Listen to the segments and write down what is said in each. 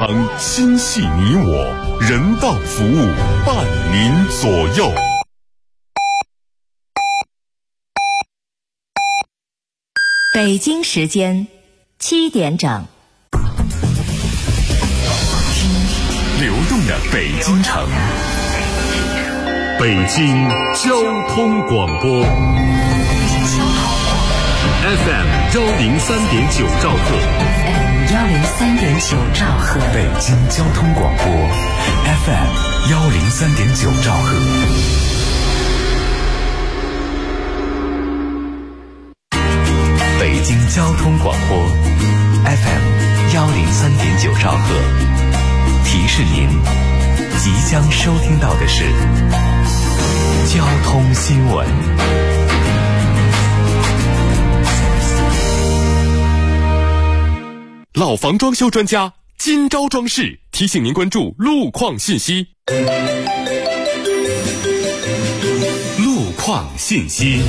常心系你我，人道服务伴您左右。 北京时间7点整， 流动的北京城，北京交通广播 FM103.9兆赫 103.9兆赫， 北京交通广播 FM103.9兆赫。北京交通广播 FM103.9兆赫，提示您即将收听到的是交通新闻。老房装修专家金招装饰提醒您关注路况信息。路况信息。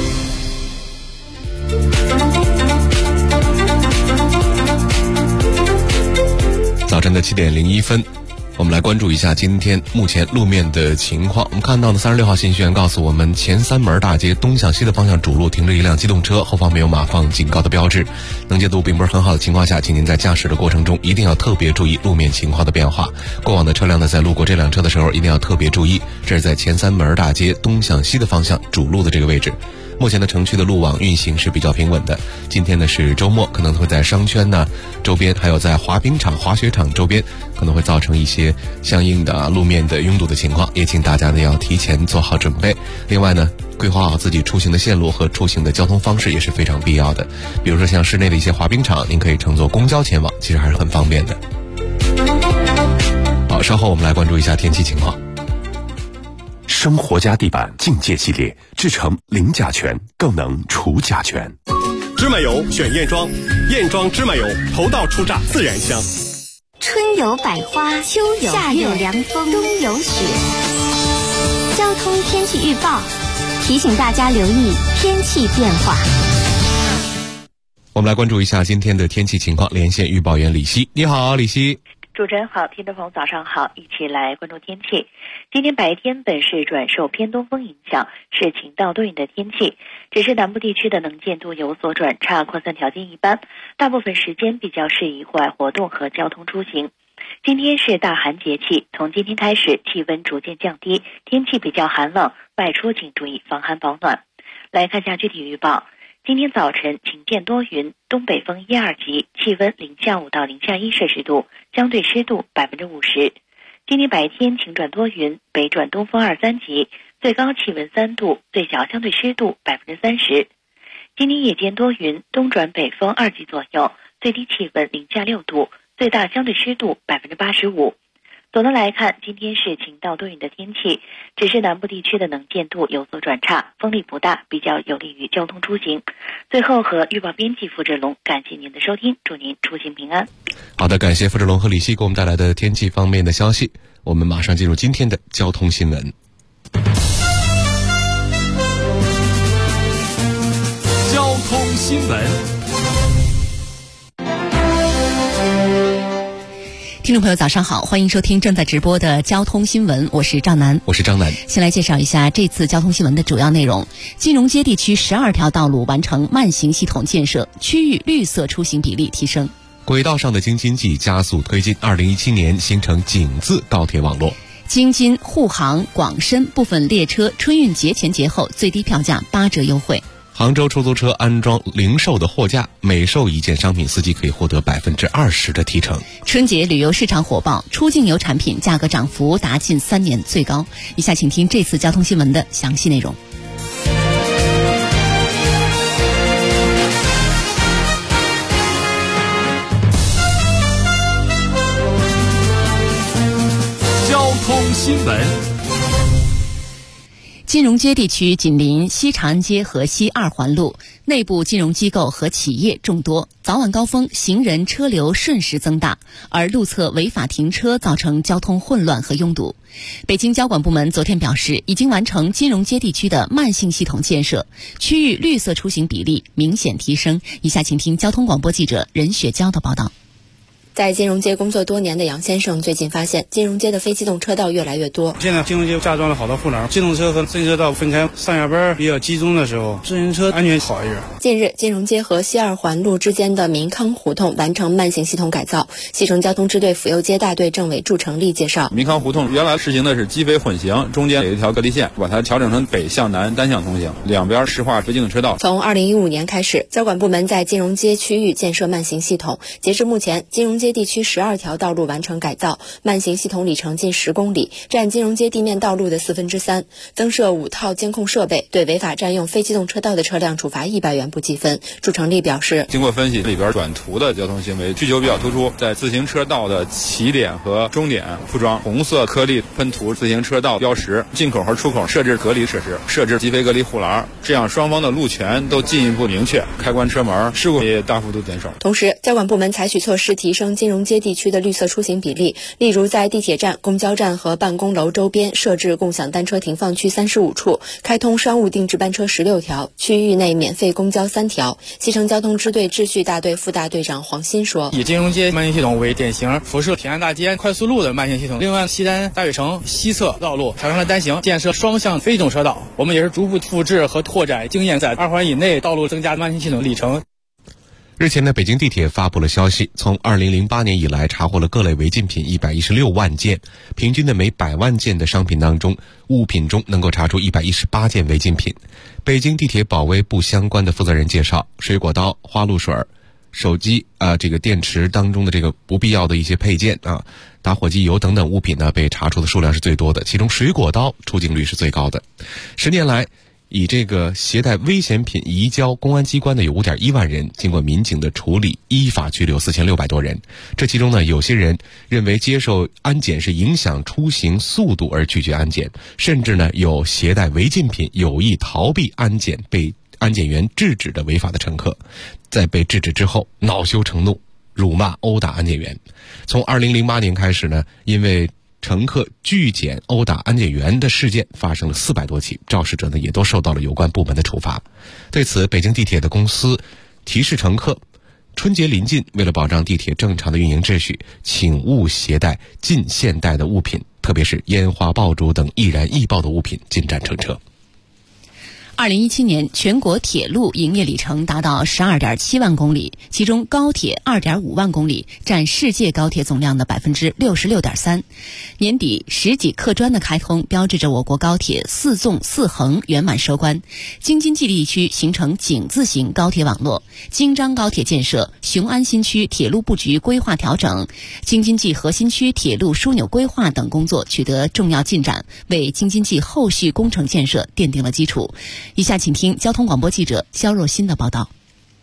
早晨的7点01分，我们来关注一下今天目前路面的情况。我们看到的36号信息员告诉我们，前三门大街东向西的方向主路停着一辆机动车，后方没有码放警告的标志，能见度并不是很好的情况下，请您在驾驶的过程中一定要特别注意路面情况的变化。过往的车辆呢，在路过这辆车的时候一定要特别注意，这是在前三门大街东向西的方向主路的这个位置。目前的城区的路网运行是比较平稳的。今天呢是周末，可能会在商圈呢周边，还有在滑冰场、滑雪场周边，可能会造成一些相应的路面的拥堵的情况，也请大家呢要提前做好准备。另外呢，规划好自己出行的线路和出行的交通方式也是非常必要的。比如说像室内的一些滑冰场，您可以乘坐公交前往，其实还是很方便的。好，稍后我们来关注一下天气情况。生活家地板境界系列制成零甲醛，更能除甲醛。 芝麻油选燕庄，燕庄芝麻油头道初榨自然香。 春有百花，秋有夏有凉风，冬有雪。交通天气预报提醒大家留意天气变化。 我们来关注一下今天的天气情况，连线预报员李希。你好，李希。 主持人好，听众朋友早上好，一起来关注天气。今天白天本市转受偏东风影响，是晴到多云的天气，只是南部地区的能见度有所转差，扩散条件一般，大部分时间比较适宜户外活动和交通出行。今天是大寒节气，从今天开始气温逐渐降低，天气比较寒冷，外出请注意防寒保暖。来看下具体预报。今天早晨晴见多云，东北风1、2级，气温零下5到零下1摄氏度，相对湿度50%。今天白天晴转多云，北转东风2、3级，最高气温3度，最小相对湿度30%。今天夜间多云，东转北风2级左右，最低气温零下6度，最大相对湿度85%。总的来看，今天是晴到多云的天气，只是南部地区的能见度有所转差，风力不大，比较有利于交通出行。最后和预报编辑付志龙感谢您的收听，祝您出行平安。 好的，感谢付志龙和李希给我们带来的天气方面的消息。我们马上进入今天的交通新闻。交通新闻。 听众朋友早上好，欢迎收听正在直播的交通新闻，我是赵楠。 我是张楠。 先来介绍一下这次交通新闻的主要内容。金融街地区12条道路完成慢行系统建设，区域绿色出行比例提升。 轨道上的京津冀加速推进2017年形成井字高铁网络。 京津沪杭广深部分列车春运节前节后最低票价8折优惠。 杭州出租车安装零售的货架，每售一件商品，司机可以获得20%的提成。 春节旅游市场火爆，出境游产品价格涨幅达近3年最高。以下请听这次交通新闻的详细内容。 交通新闻。 金融街地区紧邻西长安街和西2环路，内部金融机构和企业众多，早晚高峰行人车流瞬时增大，而路侧违法停车造成交通混乱和拥堵。北京交管部门昨天表示，已经完成金融街地区的慢性系统建设，区域绿色出行比例明显提升。以下请听交通广播记者任雪娇的报道。 在金融街工作多年的杨先生最近发现，金融街的非机动车道越来越多。 现在金融街加装了好多护栏，机动车和自行车道分开，上下班比较集中的时候，自行车安全好一点。 近日，金融街和西二环路之间的民康胡同完成慢行系统改造。西城交通支队府右街大队政委祝成立介绍， 民康胡同原来实行的是机非混行，中间有一条隔离线，把它调整成北向南单向通行，两边实化非机动车道。 从2015年开始，交管部门在金融街区域建设慢行系统，截至目前，金融街地区12条道路完成改造，慢行系统里程近10公里，占金融街地面道路的3/4，增设5套监控设备，对违法占用非机动车道的车辆处罚100元不计分。祝成立表示， 经过分析，里边转图的交通行为需求比较突出，在自行车道的起点和终点铺装红色颗粒喷涂自行车道标识，进口和出口设置隔离设施，设置机非隔离护栏，这样双方的路权都进一步明确，开关车门，事故也大幅度减少。 同时，交管部门采取措施提升金融街地区的绿色出行比例，例如在地铁站、公交站和办公楼周边设置共享单车停放区35处，开通商务定制班车16条，区域内免费公交3条。西城交通支队秩序大队副大队长黄鑫说， 以金融街慢行系统为典型，辐射平安大街快速路的慢行系统。另外，西单大悦城西侧道路调成了单行，建设双向非机动车道。我们也是逐步复制和拓展经验，在2环以内道路增加慢行系统里程。 日前呢，北京地铁发布了消息，从2008年以来查获了各类违禁品116万件，平均的每100万件的商品当中，物品中能够查出118件违禁品。北京地铁保卫部相关的负责人介绍，水果刀、花露水、手机这个电池当中的这个不必要的一些配件打火机油等等物品呢，被查出的数量是最多的，其中水果刀出境率是最高的。10年来，以这个携带危险品移交公安机关的有5.1万人，经过民警的处理，依法拘留4600多人。这其中呢，有些人认为接受安检是影响出行速度而拒绝安检，甚至呢有携带违禁品有意逃避安检被安检员制止的违法的乘客，在被制止之后恼羞成怒，辱骂殴打安检员。从2008年开始呢，因为乘客拒检殴打安检员的事件发生了400多起，肇事者呢也都受到了有关部门的处罚。对此，北京地铁的公司提示乘客，春节临近，为了保障地铁正常的运营秩序，请勿携带近现代的物品，特别是烟花爆竹等易燃易爆的物品进站乘车。 2017年，全国铁路营业里程达到12.7万公里，其中高铁2.5万公里，占世界高铁总量的66.3%。年底10几客专的开通，标志着我国高铁4纵4横圆满收官。京津冀地区形成井字型高铁网络，京张高铁建设、雄安新区铁路布局规划调整、京津冀核心区铁路枢纽规划等工作取得重要进展，为京津冀后续工程建设奠定了基础。以下请听交通广播记者肖若欣的报道。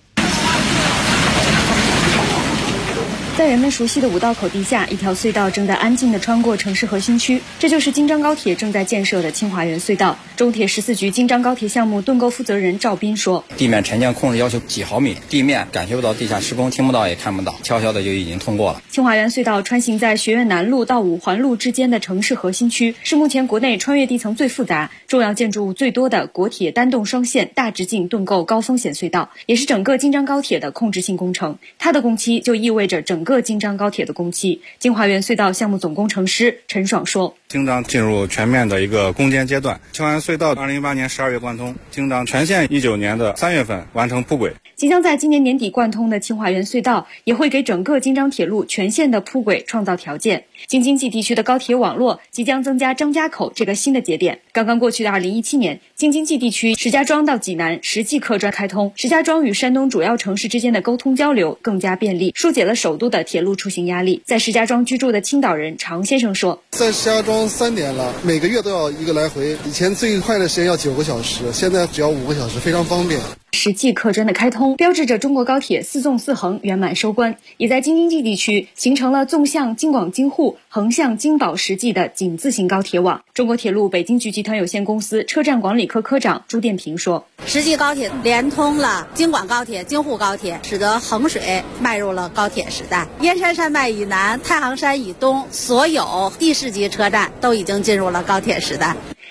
在人们熟悉的五道口地下，一条隧道正在安静地穿过城市核心区，这就是京张高铁正在建设的清华园隧道。中铁14局京张高铁项目盾构负责人赵斌说， 地面沉降控制要求几毫米，地面感觉不到地下施工，听不到也看不到，悄悄的就已经通过了。 清华园隧道穿行在学院南路到5环路之间的城市核心区，是目前国内穿越地层最复杂、重要建筑物最多的国铁单洞双线大直径盾构高风险隧道，也是整个京张高铁的控制性工程。它的工期就意味着整个京张高铁的工期。京华园隧道项目总工程师陈爽说， 京张进入全面的一个攻坚阶段，清华园隧道2018年12月贯通，京张全线19年的3月份完成铺轨。 即将在今年年底贯通的清华园隧道，也会给整个京张铁路全线的铺轨创造条件。京津冀地区的高铁网络即将增加张家口这个新的节点。刚刚过去的2017年，京津冀地区石家庄到济南10计客专开通，石家庄与山东主要城市之间的沟通交流更加便利，疏解了首都的铁路出行压力。在石家庄居住的青岛人常先生说， 在石家庄3年了，每个月都要1个来回，以前最快的时间要9个小时，现在只要5个小时，非常方便。 10计客专的开通，标志着中国高铁4纵4横圆满收官，也在京津冀地区形成了纵向京广京沪、横向京宝10计的井字型高铁网。中国铁路北京局集团有限公司车站管理科科长朱殿平说 ，10计高铁连通了京广高铁、京沪高铁，使得衡水迈入了高铁时代。燕山山脉以南、太行山以东，所有第4级车站都已经进入了高铁时代。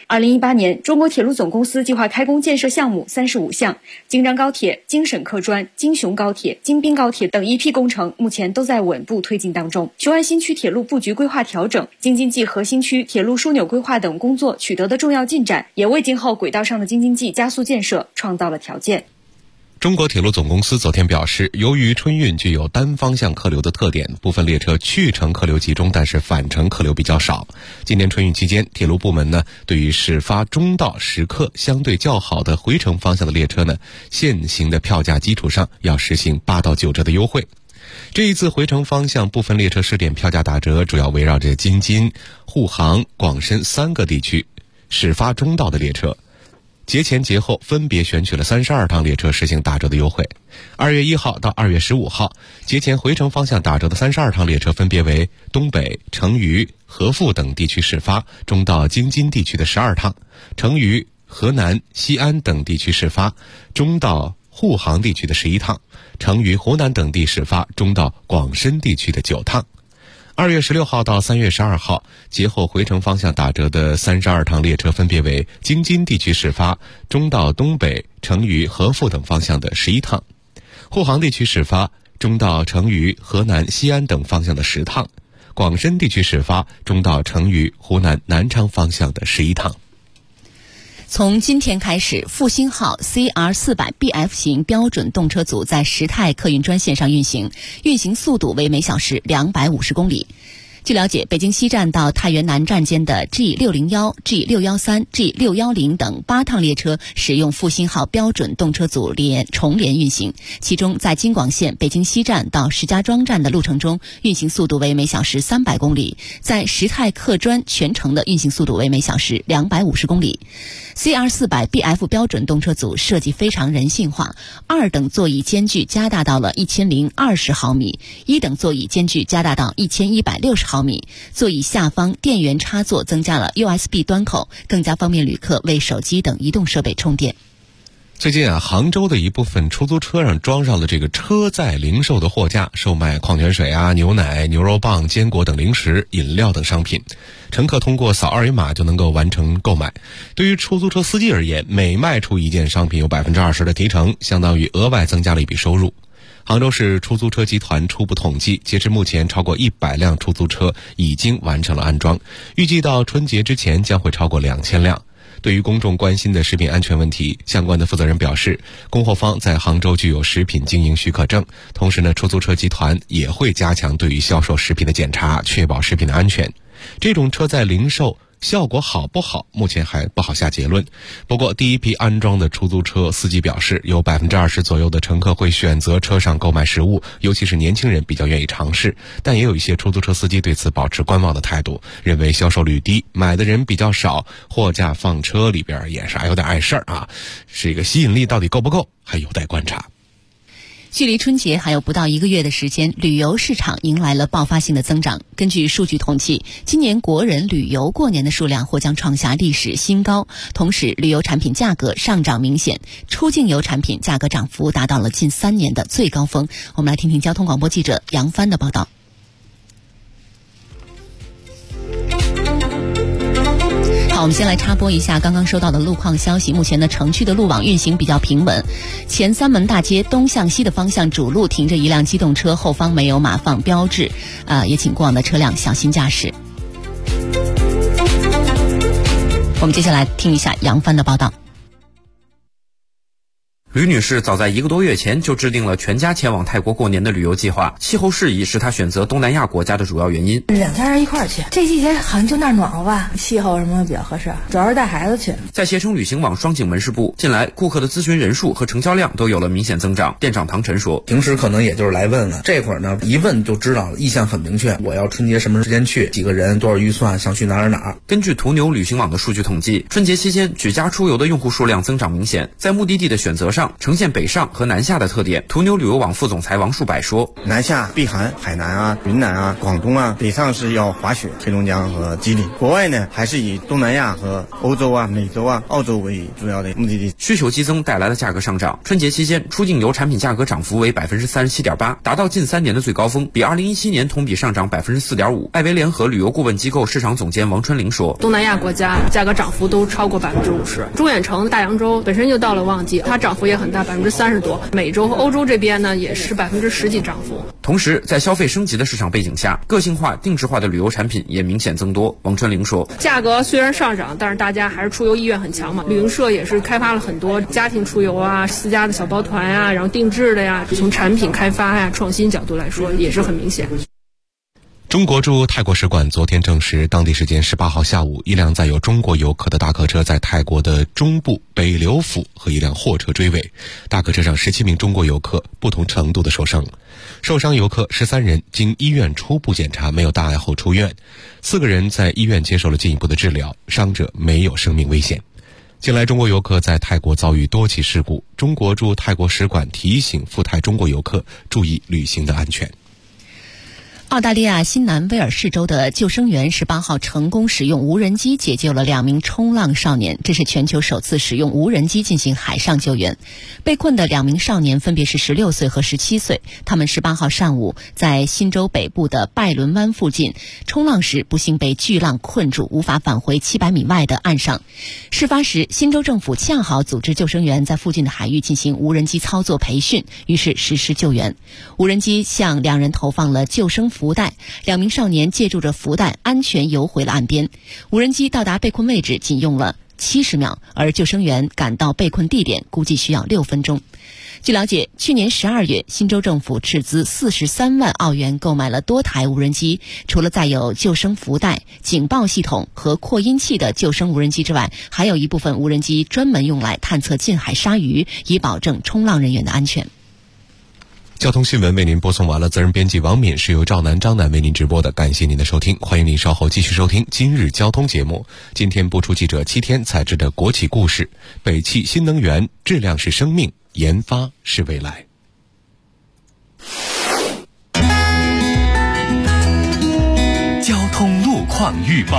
2018年，中国铁路总公司计划开工建设项目35项，京张高铁、京沈客专、京雄高铁、京滨高铁等一批工程目前都在稳步推进当中。雄安新区铁路布局规划调整、京津冀核心区铁路枢纽规划等工作取得的重要进展，也为今后轨道上的京津冀加速建设创造了条件。 中国铁路总公司昨天表示，由于春运具有单方向客流的特点，部分列车去程客流集中，但是返程客流比较少。今年春运期间，铁路部门呢，对于始发终到时刻相对较好的回程方向的列车呢，现行的票价基础上要实行8到9折的优惠。这一次回程方向部分列车试点票价打折，主要围绕着京津、沪杭、广深3个地区始发终到的列车。节前节后分别选取了32趟列车实行打折的优惠。2月1号到2月15号，节前回程方向打折的32趟列车分别为东北、成渝、合富等地区始发，中到京津地区的12趟；成渝、河南、西安等地区始发，中到沪杭地区的11趟；成渝、湖南等地始发，中到广深地区的9趟。2月16号到3月12号，节后回程方向打折的32趟列车分别为京津地区始发，中到东北、成渝、合富等方向的11趟；沪杭地区始发，中到成渝、河南、西安等方向的10趟；广深地区始发，中到成渝、湖南、南昌方向的11趟。 从今天开始，复兴号 CR400BF 型标准动车组在时泰客运专线上运行，运行速度为每小时250公里。据了解，北京西站到太原南站间的 G601、G613、G610 等8趟列车使用复兴号标准动车组重联运行，其中在京广线北京西站到石家庄站的路程中，运行速度为每小时300公里；在时泰客专全程的运行速度为每小时250公里。CR400BF 标准动车组设计非常人性化，2等座椅间距加大到了1020毫米，1等座椅间距加大到1160毫米，座椅下方电源插座增加了 USB 端口，更加方便旅客为手机等移动设备充电。 最近杭州的一部分出租车上装上了这个车载零售的货架，售卖矿泉水牛奶、牛肉棒、坚果等零食、饮料等商品。乘客通过扫2维码就能够完成购买。对于出租车司机而言，每卖出一件商品有 20% 的提成，相当于额外增加了一笔收入。杭州市出租车集团初步统计，截至目前超过100辆出租车已经完成了安装，预计到春节之前将会超过2000辆。对于公众关心的食品安全问题，相关的负责人表示，供货方在杭州具有食品经营许可证，同时出租车集团也会加强对于销售食品的检查，确保食品的安全。这种车载零售效果好不好，目前还不好下结论。不过第一批安装的出租车司机表示，有 20% 左右的乘客会选择车上购买食物，尤其是年轻人比较愿意尝试，但也有一些出租车司机对此保持观望的态度，认为销售率低，买的人比较少，货架放车里边也是有点碍事儿是一个吸引力到底够不够，还有待观察。 距离春节还有不到1个月的时间，旅游市场迎来了爆发性的增长。根据数据统计，今年国人旅游过年的数量或将创下历史新高，同时旅游产品价格上涨明显，出境游产品价格涨幅达到了近3年的最高峰。我们来听听交通广播记者杨帆的报道。好，我们先来插播一下刚刚收到的路况消息。目前呢，城区的路网运行比较平稳，前三门大街东向西的方向主路停着一辆机动车，后方没有码放标志，也请过往的车辆小心驾驶。我们接下来听一下杨帆的报道。 吕女士早在1个多月前就制定了全家前往泰国过年的旅游计划，气候适宜是她选择东南亚国家的主要原因。 2家人一块儿去，这季节好像就那儿暖和吧，气候什么比较合适，主要是带孩子去。 在携程旅行网双井门市部，近来顾客的咨询人数和成交量都有了明显增长。店长唐晨说， 平时可能也就是来问问，这会儿呢一问就知道了，意向很明确，我要春节什么时间去，几个人，多少预算，想去哪儿。 根据途牛旅行网的数据统计，春节期间举家出游的用户数量增长明显，在目的地的选择上上，呈现北上和南下的特点。途牛旅游网副总裁王树柏说： 南下避寒，海南啊、云南啊、广东啊；北上是要滑雪，黑龙江和吉林。国外呢，还是以东南亚和欧洲啊、美洲啊、澳洲为主要的目的地。 需求激增带来了价格上涨。春节期间，出境游产品价格涨幅为 37.8%， 达到近3年的最高峰，比2017年同比上涨 4.5%。艾维联合旅游顾问机构市场总监王春玲说： 东南亚国家价格涨幅都超过50%，中远程大洋洲本身就到了旺季，它涨幅也很大，30%多。美洲和欧洲这边呢，也是10%几涨幅。 同时，在消费升级的市场背景下，个性化、定制化的旅游产品也明显增多。王春玲说： 价格虽然上涨，但是大家还是出游意愿很强嘛。旅行社也是开发了很多家庭出游啊、私家的小包团啊，然后定制的呀，从产品开发呀、创新角度来说，也是很明显。 中国驻泰国使馆昨天证实，当地时间18号下午，一辆载有中国游客的大客车在泰国的中部北柳府和一辆货车追尾，大客车上17名中国游客不同程度的受伤。受伤游客13人经医院初步检查没有大碍后出院，4个人在医院接受了进一步的治疗，伤者没有生命危险。近来中国游客在泰国遭遇多起事故，中国驻泰国使馆提醒赴泰中国游客注意旅行的安全。 澳大利亚新南威尔士州的救生员18号成功使用无人机解救了2名冲浪少年，这是全球首次使用无人机进行海上救援。被困的2名少年分别是16岁和17岁，他们18号上午在新州北部的拜伦湾附近冲浪时不幸被巨浪困住，无法返回700米外的岸上。事发时，新州政府恰好组织救生员在附近的海域进行无人机操作培训，于是实施救援。无人机向2人投放了救生浮带，2名少年借助着浮带安全游回了岸边。无人机到达被困位置仅用了70秒，而救生员赶到被困地点估计需要6分钟。据了解，去年12月，新州政府斥资43万澳元购买了多台无人机，除了载有救生浮带、警报系统和扩音器的救生无人机之外，还有一部分无人机专门用来探测近海鲨鱼，以保证冲浪人员的安全。 交通新闻为您播送完了，责任编辑王敏，是由赵楠、张楠为您直播的，感谢您的收听，欢迎您稍后继续收听今日交通节目。今天播出记者7天采制的国企故事，北汽新能源，质量是生命，研发是未来。 交通路况预报。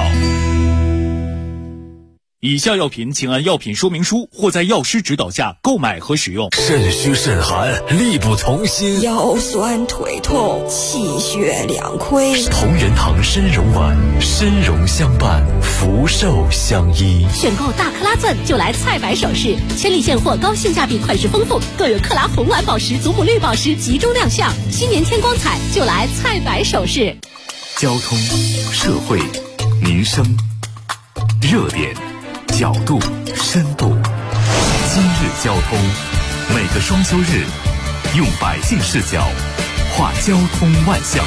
以下药品请按药品说明书或在药师指导下购买和使用。 肾虚肾寒，力不从心， 腰酸腿痛，气血两亏。 同仁堂参茸丸，参茸相伴，福寿相依。 选购大克拉钻就来菜百首饰，千里现货，高性价比，款式丰富，更有克拉红蓝宝石、祖母绿宝石集中亮相。新年添光彩，就来菜百首饰。 交通、社会、民生、热点、角度、深度。今日交通，每个双休日，用百姓视角画交通万象。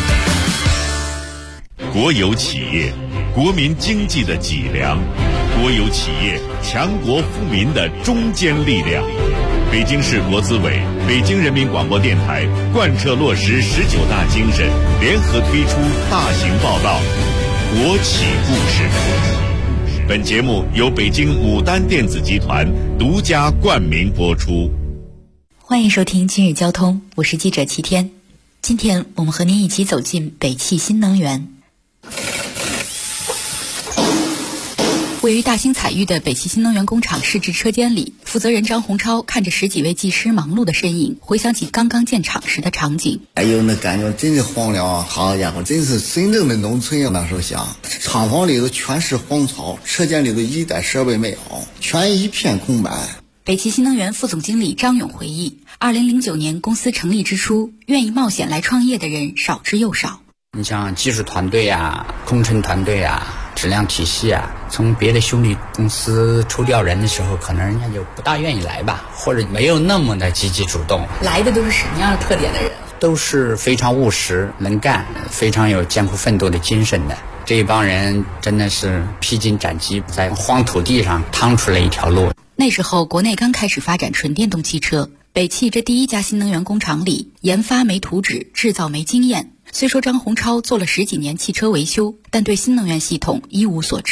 国有企业，国民经济的脊梁；国有企业，强国富民的中坚力量。北京市国资委、北京人民广播电台贯彻落实19大精神，联合推出大型报道《国企故事》。本节目由北京牡丹电子集团独家冠名播出。 欢迎收听今日交通，我是记者齐天。今天我们和您一起走进北汽新能源。位于大兴采育的北汽新能源工厂试制车间里，负责人张洪超看着10几位技师忙碌的身影，回想起刚刚建厂时的场景。 哎呦，那感觉真是荒凉啊！好家伙，真是真正的农村啊！那时候想，厂房里头全是荒草，车间里头一点设备没有，全一片空白。 北汽新能源副总经理张勇回忆，2009年公司成立之初，愿意冒险来创业的人少之又少。 你像技术团队啊、工程团队啊、质量体系啊，从别的兄弟公司抽调人的时候，可能人家就不大愿意来吧，或者没有那么的积极主动。 来的都是什么样的特点的人？ 都是非常务实、能干、非常有艰苦奋斗的精神的。这一帮人真的是披荆斩棘，在荒土地上趟出了一条路。 那时候国内刚开始发展纯电动汽车，北汽这第一家新能源工厂里，研发没图纸，制造没经验。虽说张洪超做了10几年汽车维修，但对新能源系统一无所知。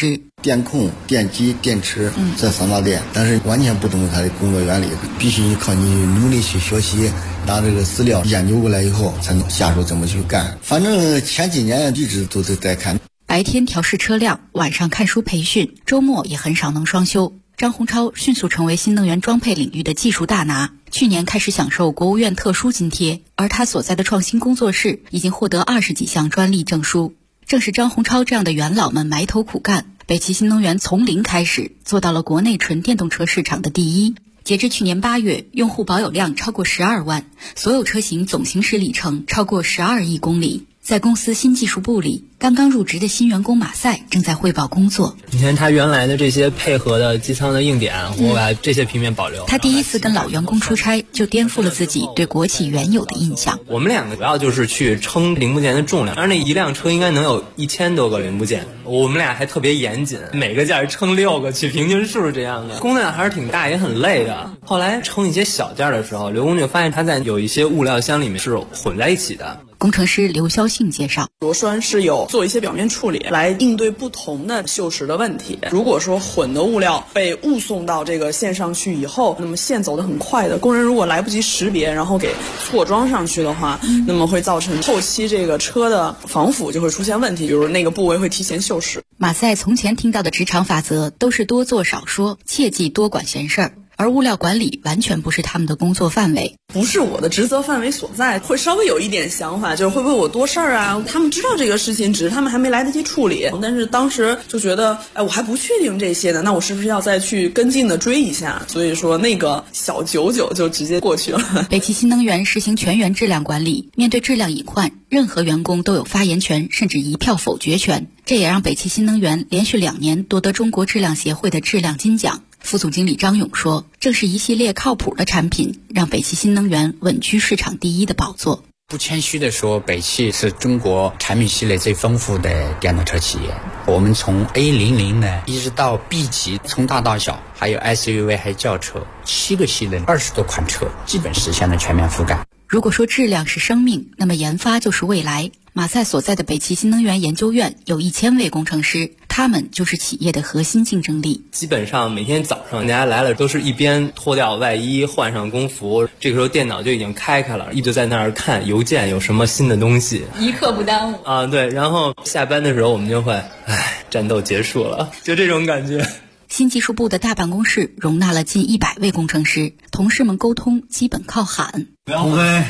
电控、电机、电池这3大点，但是完全不懂它的工作原理，必须靠你努力去学习，拿这个资料研究过来以后才能下手怎么去干。反正前几年一直都在看。 白天调试车辆，晚上看书培训，周末也很少能双休。张洪超迅速成为新能源装配领域的技术大拿，去年开始享受国务院特殊津贴，而他所在的创新工作室已经获得20几项专利证书。正是张洪超这样的元老们埋头苦干，北汽新能源从零开始做到了国内纯电动车市场的第一。截至去年8月，用户保有量超过12万，所有车型总行驶里程超过12亿公里。在公司新技术部里，刚刚入职的新员工马赛正在汇报工作。 你看他原来的这些配合的机舱的硬点，我把这些平面保留。 他第一次跟老员工出差，就颠覆了自己对国企原有的印象。 我们两个主要就是去称零部件的重量，而那一辆车应该能有1000多个零部件，我们俩还特别严谨，每个件称6个，取平均数这样的，工作量还是挺大，也很累的。后来称一些小件的时候，刘工就发现他在有一些物料箱里面是混在一起的。 工程师刘潇信介绍， 螺栓是有做一些表面处理来应对不同的锈蚀的问题。如果说混的物料被误送到这个线上去以后，那么线走得很快的工人如果来不及识别，然后给错装上去的话，那么会造成后期这个车的防腐就会出现问题，比如那个部位会提前锈蚀。 马赛从前听到的职场法则都是多做少说，切忌多管闲事儿。而物料管理完全不是他们的工作范围， 不是我的职责范围所在，会稍微有一点想法，就是会不会我多事儿啊？他们知道这个事情，只是他们还没来得及处理。但是当时就觉得，我还不确定这些呢，那我是不是要再去跟进的追一下？所以说那个小99就直接过去了。 北汽新能源实行全员质量管理，面对质量隐患，任何员工都有发言权，甚至一票否决权。这也让北汽新能源连续2年夺得中国质量协会的质量金奖。副总经理张勇说，正是一系列靠谱的产品，让北汽新能源稳居市场第一的宝座。 不谦虚地说，北汽是中国产品系列最丰富的电动车企业。我们从 A00 呢一直到 B 级，从大到小，还有 SUV 还有轿车，7个系列20多款车，基本实现了全面覆盖。 如果说质量是生命，那么研发就是未来。马赛所在的北汽新能源研究院有1000位工程师，他们就是企业的核心竞争力。 基本上每天早上大家来了，都是一边脱掉外衣换上工服，这个时候电脑就已经开了，一直在那儿看邮件有什么新的东西， 一刻不耽误啊。对，然后下班的时候我们就会，战斗结束了，就这种感觉。 新技术部的大办公室容纳了近100位工程师，同事们沟通基本靠喊。 鸿飞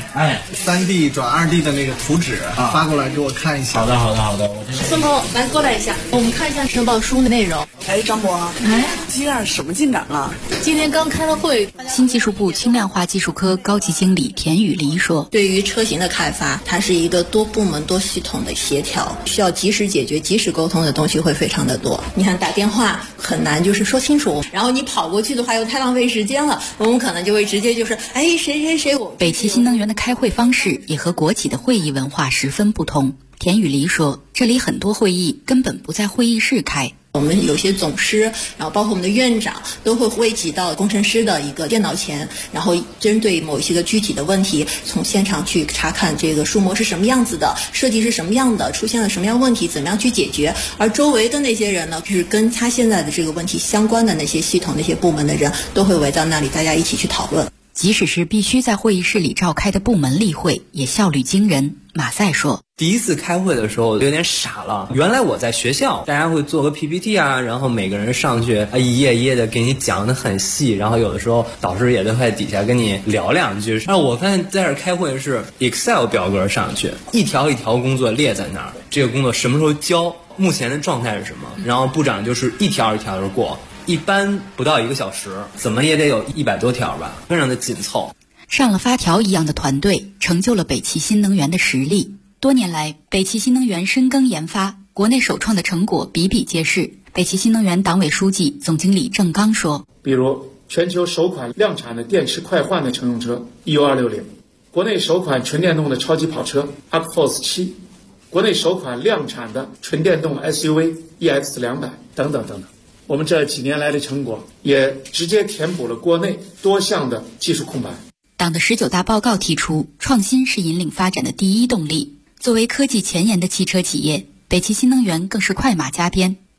，3D 转2D 的那个图纸发过来给我看一下。好的。 孙鹏，来过来一下，我们看一下申报书的内容。 张博，今天什么进展了？ 今天刚开了会。 新技术部轻量化技术科高级经理田雨黎说， 对于车型的开发，它是一个多部门多系统的协调，需要及时解决及时沟通的东西会非常的多。你看打电话很难就是说清楚，然后你跑过去的话又太浪费时间了，我们可能就会直接就是谁我。 北汽新能源的开会方式也和国企的会议文化十分不同。田雨黎说，这里很多会议根本不在会议室开， 我们有些总师，然后包括我们的院长都会汇集到工程师的一个电脑前，然后针对某一些个具体的问题，从现场去查看这个数模是什么样子的，设计是什么样的，出现了什么样问题，怎么样去解决。而周围的那些人呢，就是跟他现在的这个问题相关的那些系统、那些部门的人，都会围到那里，大家一起去讨论。 即使是必须在会议室里召开的部门例会，也效率惊人。马赛说， 第一次开会的时候有点傻了，原来我在学校大家会做个 PPT 啊，然后每个人上去一页一页的给你讲得很细，然后有的时候导师也都在底下跟你聊2句。然后我发现在这儿开会是 Excel 表格上去，一条一条工作列在那儿，这个工作什么时候交，目前的状态是什么，然后部长就是一条一条的过，一般不到1个小时，怎么也得有100多条吧，非常的紧凑。 上了发条一样的团队，成就了北汽新能源的实力。多年来，北汽新能源深耕研发，国内首创的成果比比皆是。北汽新能源党委书记、总经理郑刚说， 比如全球首款量产的电池快换的乘用车 EU260， 国内首款纯电动的超级跑车 UpForce 7，国内首款量产的纯电动 SUV EX200 等等。我们这几年来的成果也直接填补了国内多项的技术空白。 党的19大报告提出，创新是引领发展的第一动力。作为科技前沿的汽车企业，北汽新能源更是快马加鞭。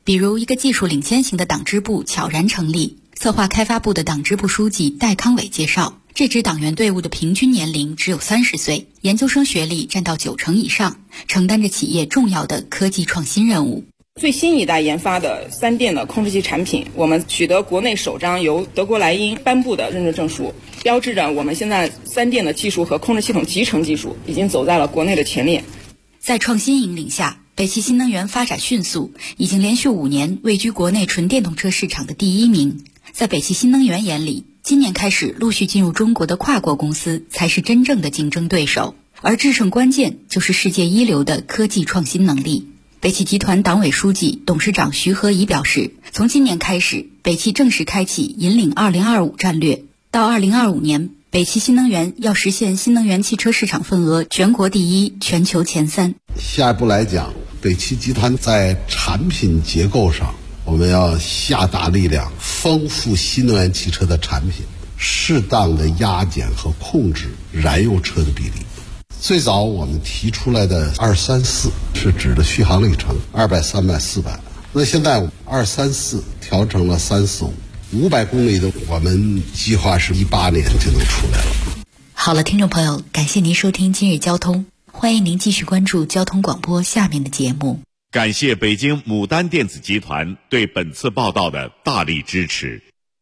比如一个技术领先型的党支部悄然成立。策划开发部的党支部书记戴康伟介绍，这支党员队伍的平均年龄只有30岁，研究生学历占到90%以上，承担着企业重要的科技创新任务。 最新一代研发的3电的控制器产品，我们取得国内首张由德国莱茵颁布的认证证书，标志着我们现在3电的技术和控制系统集成技术已经走在了国内的前列。 在创新引领下，北汽新能源发展迅速，已经连续5年位居国内纯电动车市场的第1名。在北汽新能源眼里，今年开始陆续进入中国的跨国公司才是真正的竞争对手，而制胜关键就是世界一流的科技创新能力。北汽集团党委书记、董事长徐和宜表示，从今年开始，北汽正式开启引领2025战略，到2025年，北汽新能源要实现新能源汽车市场份额全国第1、全球前3。 下一步来讲，北汽集团在产品结构上，我们要下大力量丰富新能源汽车的产品，适当的压减和控制燃油车的比例。最早我们提出来的234是指的续航里程200、300、400，那现在234调成了345，500公里的我们计划是18年就能出来了。 好了，听众朋友，感谢您收听今日交通，欢迎您继续关注交通广播下面的节目。 感谢北京牡丹电子集团对本次报道的大力支持。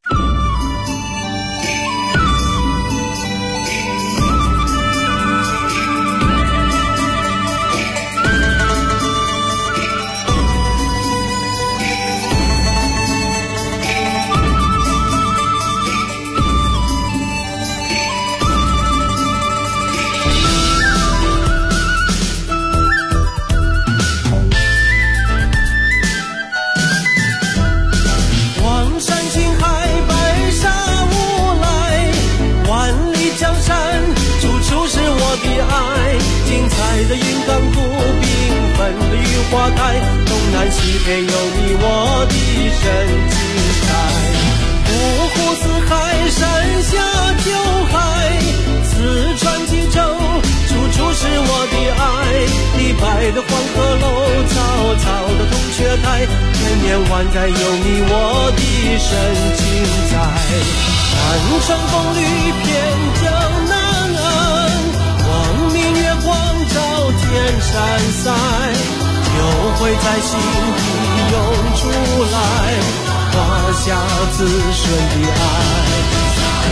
的云港渡，缤纷的雨花开，东南西北有你我的深精彩。五湖四海，山下九海，四川荆州，处处是我的爱。李白的黄鹤楼，曹操的铜雀台，千年万载有你我的深精彩。满城风雨偏江南岸，光明月光照天山塞，就会在心底涌出来，华夏子孙的爱。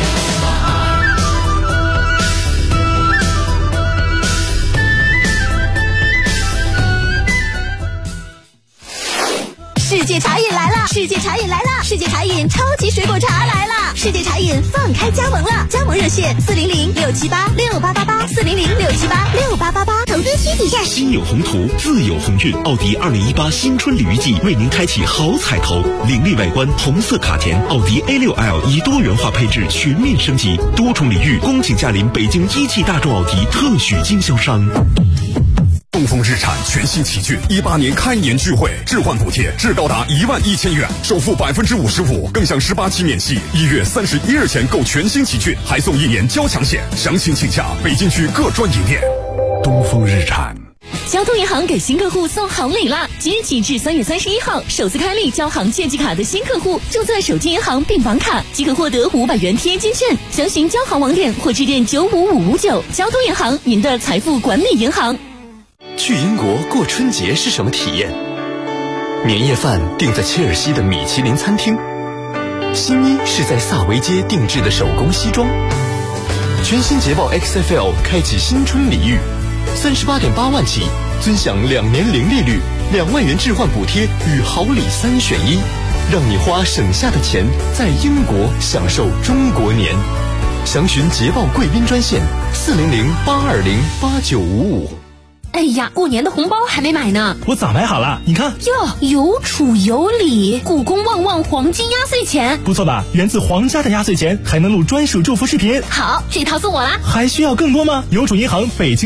世界茶饮来了！世界茶饮来了！世界茶饮超级水果茶来了！世界茶饮放开加盟了，加盟热线400-678-6888，400-678-6888。 投资需体验。心有宏图，自有鸿运。奥迪2018新春鲤鱼季为您开启好彩头，凌厉外观，红色卡钿，奥迪 A6L 以多元化配置全面升级，多重礼遇，恭请驾临北京一汽大众奥迪特许经销商。 东风日产全新奇骏18年开年聚会，置换补贴至高达11000元，首付55%，更享18期免息。1月31日前购全新奇骏，还送1年交强险。详情请洽北京区各专营店。 东风日产。 交通银行给新客户送好礼啦！即日起至3月31号，首次开立交行借记卡的新客户，注册手机银行并绑卡即可获得500元贴金券。详询交行网点或致电95559。交通银行，您的财富管理银行。 去英国过春节是什么体验？年夜饭订在切尔西的米其林餐厅，新衣是在萨维街定制的手工西装。全新捷豹 XFL 开启新春礼遇，38.8万起，尊享2年零利率，2万元置换补贴与好礼3选1，让你花省下的钱在英国享受中国年。详询捷豹贵宾专线400-820-8955。 哎呀，过年的红包还没买呢。 我早买好了，你看。 哟，有储有礼，故宫旺旺黄金压岁钱， 不错吧？源自皇家的压岁钱，还能录专属祝福视频。 好，这套送我啦。 还需要更多吗？邮储银行北京